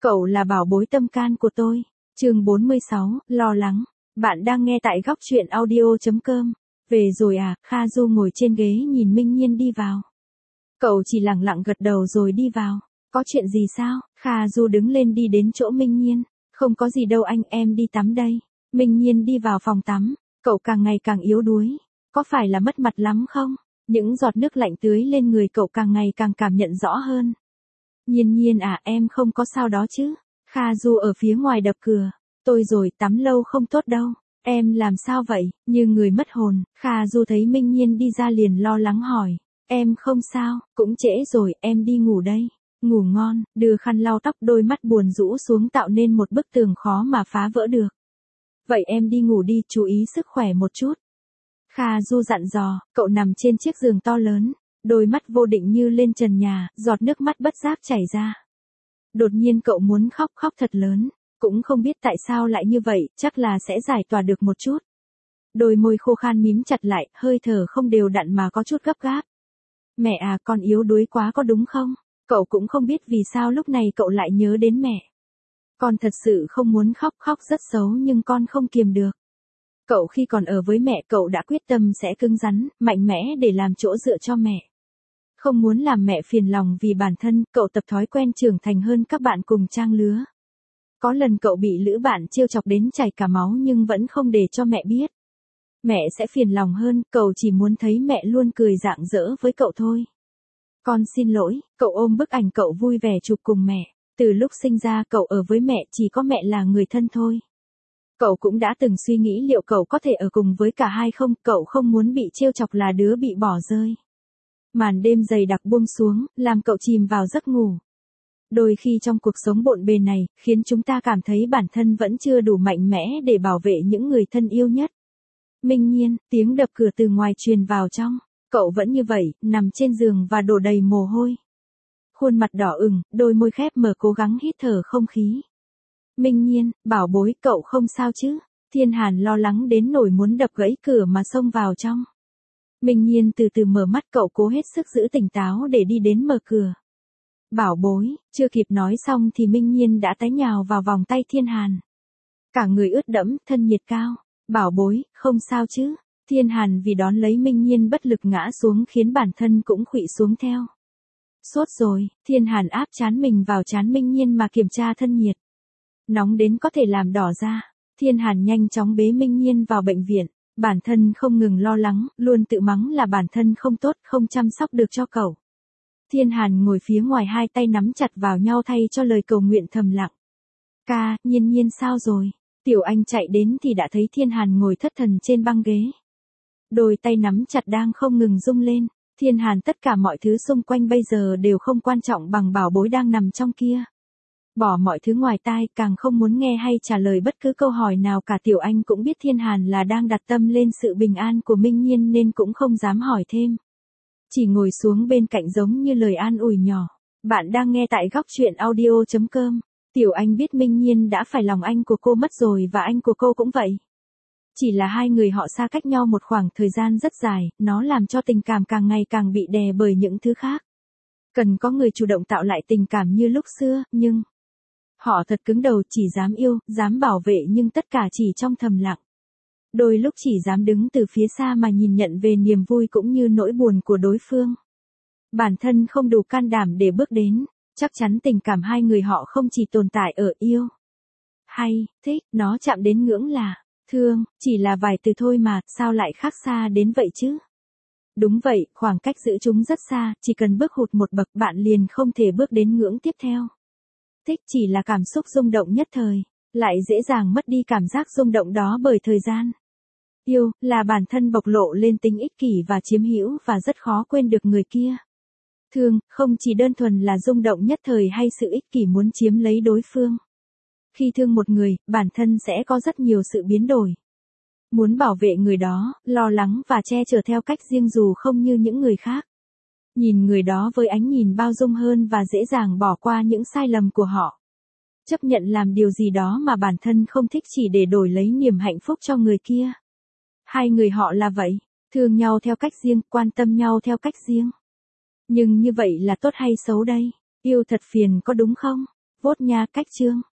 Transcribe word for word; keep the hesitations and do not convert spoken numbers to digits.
Cậu là bảo bối tâm can của tôi. Chương bốn mươi sáu, lo lắng. Bạn đang nghe tại góc truyện audio chấm com. Về rồi à? Kha Du ngồi trên ghế nhìn Minh Nhiên đi vào. Cậu chỉ lặng lặng gật đầu rồi đi vào. Có chuyện gì sao? Kha Du đứng lên đi đến chỗ Minh Nhiên. Không có gì đâu anh, em đi tắm đây. Minh Nhiên đi vào phòng tắm. Cậu càng ngày càng yếu đuối. Có phải là mất mặt lắm không? Những giọt nước lạnh tưới lên người cậu càng ngày càng cảm nhận rõ hơn. Nhiên Nhiên à, em không có sao đó chứ? Kha Du ở phía ngoài đập cửa. Tôi rồi, tắm lâu không tốt đâu. Em làm sao vậy? Như người mất hồn. Kha Du thấy Minh Nhiên đi ra liền lo lắng hỏi. Em không sao, cũng trễ rồi, em đi ngủ đây. Ngủ ngon, đưa khăn lau tóc, đôi mắt buồn rũ xuống tạo nên một bức tường khó mà phá vỡ được. Vậy em đi ngủ đi, chú ý sức khỏe một chút. Kha Du dặn dò. Cậu nằm trên chiếc giường to lớn. Đôi mắt vô định như lên trần nhà, giọt nước mắt bất giác chảy ra. Đột nhiên cậu muốn khóc, khóc thật lớn. Cũng không biết tại sao lại như vậy, chắc là sẽ giải tỏa được một chút. Đôi môi khô khan mím chặt lại, hơi thở không đều đặn mà có chút gấp gáp. Mẹ à, con yếu đuối quá có đúng không? Cậu cũng không biết vì sao lúc này cậu lại nhớ đến mẹ. Con thật sự không muốn khóc, khóc rất xấu nhưng con không kiềm được. Cậu khi còn ở với mẹ cậu đã quyết tâm sẽ cứng rắn, mạnh mẽ để làm chỗ dựa cho mẹ. Không muốn làm mẹ phiền lòng vì bản thân, cậu tập thói quen trưởng thành hơn các bạn cùng trang lứa. Có lần cậu bị lữ bạn trêu chọc đến chảy cả máu nhưng vẫn không để cho mẹ biết. Mẹ sẽ phiền lòng hơn, cậu chỉ muốn thấy mẹ luôn cười rạng rỡ với cậu thôi. Con xin lỗi, cậu ôm bức ảnh cậu vui vẻ chụp cùng mẹ. Từ lúc sinh ra cậu ở với mẹ chỉ có mẹ là người thân thôi. Cậu cũng đã từng suy nghĩ liệu cậu có thể ở cùng với cả hai không, cậu không muốn bị trêu chọc là đứa bị bỏ rơi. Màn đêm dày đặc buông xuống, làm cậu chìm vào giấc ngủ. Đôi khi trong cuộc sống bộn bề này, khiến chúng ta cảm thấy bản thân vẫn chưa đủ mạnh mẽ để bảo vệ những người thân yêu nhất. Minh Nhiên, tiếng đập cửa từ ngoài truyền vào trong. Cậu vẫn như vậy, nằm trên giường và đổ đầy mồ hôi. Khuôn mặt đỏ ửng, đôi môi khép mở cố gắng hít thở không khí. Minh Nhiên, bảo bối, cậu không sao chứ? Thiên Hàn lo lắng đến nỗi muốn đập gãy cửa mà xông vào trong. Minh Nhiên từ từ mở mắt, cậu cố hết sức giữ tỉnh táo để đi đến mở cửa. Bảo bối, chưa kịp nói xong thì Minh Nhiên đã té nhào vào vòng tay Thiên Hàn. Cả người ướt đẫm, thân nhiệt cao. Bảo bối, không sao chứ? Thiên Hàn vì đón lấy Minh Nhiên bất lực ngã xuống khiến bản thân cũng khuỵu xuống theo. Sốt rồi, Thiên Hàn áp trán mình vào trán Minh Nhiên mà kiểm tra thân nhiệt. Nóng đến có thể làm đỏ da. Thiên Hàn nhanh chóng bế Minh Nhiên vào bệnh viện. Bản thân không ngừng lo lắng, luôn tự mắng là bản thân không tốt, không chăm sóc được cho cậu. Thiên Hàn ngồi phía ngoài hai tay nắm chặt vào nhau thay cho lời cầu nguyện thầm lặng. Ca, Nhiên Nhiên sao rồi? Tiểu Anh chạy đến thì đã thấy Thiên Hàn ngồi thất thần trên băng ghế. Đôi tay nắm chặt đang không ngừng rung lên. Thiên Hàn tất cả mọi thứ xung quanh bây giờ đều không quan trọng bằng bảo bối đang nằm trong kia. Bỏ mọi thứ ngoài tai, càng không muốn nghe hay trả lời bất cứ câu hỏi nào cả. Tiểu Anh cũng biết Thiên Hàn là đang đặt tâm lên sự bình an của Minh Nhiên nên cũng không dám hỏi thêm. Chỉ ngồi xuống bên cạnh giống như lời an ủi nhỏ. Bạn đang nghe tại góc truyện audio chấm com. Tiểu Anh biết Minh Nhiên đã phải lòng anh của cô mất rồi và anh của cô cũng vậy. Chỉ là hai người họ xa cách nhau một khoảng thời gian rất dài, nó làm cho tình cảm càng ngày càng bị đè bởi những thứ khác. Cần có người chủ động tạo lại tình cảm như lúc xưa, nhưng họ thật cứng đầu, chỉ dám yêu, dám bảo vệ nhưng tất cả chỉ trong thầm lặng. Đôi lúc chỉ dám đứng từ phía xa mà nhìn nhận về niềm vui cũng như nỗi buồn của đối phương. Bản thân không đủ can đảm để bước đến, chắc chắn tình cảm hai người họ không chỉ tồn tại ở yêu, hay, thích, nó chạm đến ngưỡng là thương, chỉ là vài từ thôi mà, sao lại khác xa đến vậy chứ? Đúng vậy, khoảng cách giữa chúng rất xa, chỉ cần bước hụt một bậc bạn liền không thể bước đến ngưỡng tiếp theo. Thích chỉ là cảm xúc rung động nhất thời, lại dễ dàng mất đi cảm giác rung động đó bởi thời gian. Yêu, là bản thân bộc lộ lên tính ích kỷ và chiếm hữu và rất khó quên được người kia. Thương, không chỉ đơn thuần là rung động nhất thời hay sự ích kỷ muốn chiếm lấy đối phương. Khi thương một người, bản thân sẽ có rất nhiều sự biến đổi. Muốn bảo vệ người đó, lo lắng và che chở theo cách riêng dù không như những người khác. Nhìn người đó với ánh nhìn bao dung hơn và dễ dàng bỏ qua những sai lầm của họ. Chấp nhận làm điều gì đó mà bản thân không thích chỉ để đổi lấy niềm hạnh phúc cho người kia. Hai người họ là vậy, thương nhau theo cách riêng, quan tâm nhau theo cách riêng. Nhưng như vậy là tốt hay xấu đây? Yêu thật phiền có đúng không? Vốt nha cách chương.